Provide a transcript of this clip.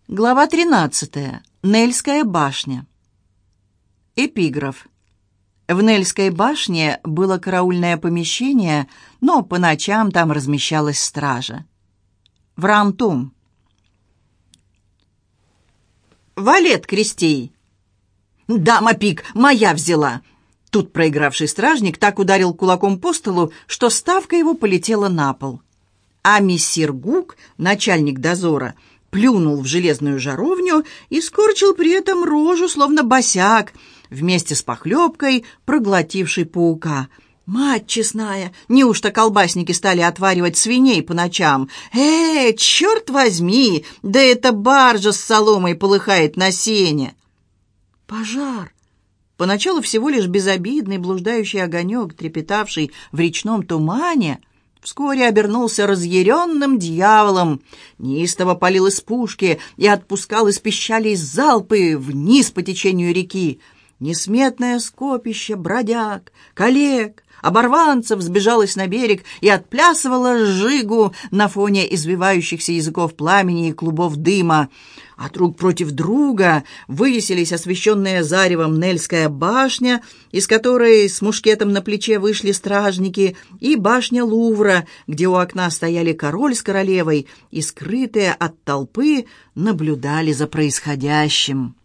Глава 13. Нельская башня. Эпиграф. В Нельской башне было караульное помещение, но по ночам там размещалась стража. Вран-Том. «Валет, Крестей!» «Дама Пик, моя взяла!» Тут проигравший стражник так ударил кулаком по столу, что ставка его полетела на пол. А мессир Гук, начальник дозора, плюнул в железную жаровню и скорчил при этом рожу, словно босяк, вместе с похлебкой, проглотивший паука. «Мать честная, неужто колбасники стали отваривать свиней по ночам? Черт возьми, да эта баржа с соломой полыхает на сене!» Пожар! Поначалу всего лишь безобидный блуждающий огонек, трепетавший в речном тумане, вскоре обернулся разъяренным дьяволом, неистово палил из пушки и отпускал из пищалей залпы вниз по течению реки. Несметное скопище бродяг, коллег, оборванцев сбежалось на берег и отплясывало жигу на фоне извивающихся языков пламени и клубов дыма. А друг против друга вывесились освещенная заревом Нельская башня, из которой с мушкетом на плече вышли стражники, и башня Лувра, где у окна стояли король с королевой и, скрытые от толпы, наблюдали за происходящим.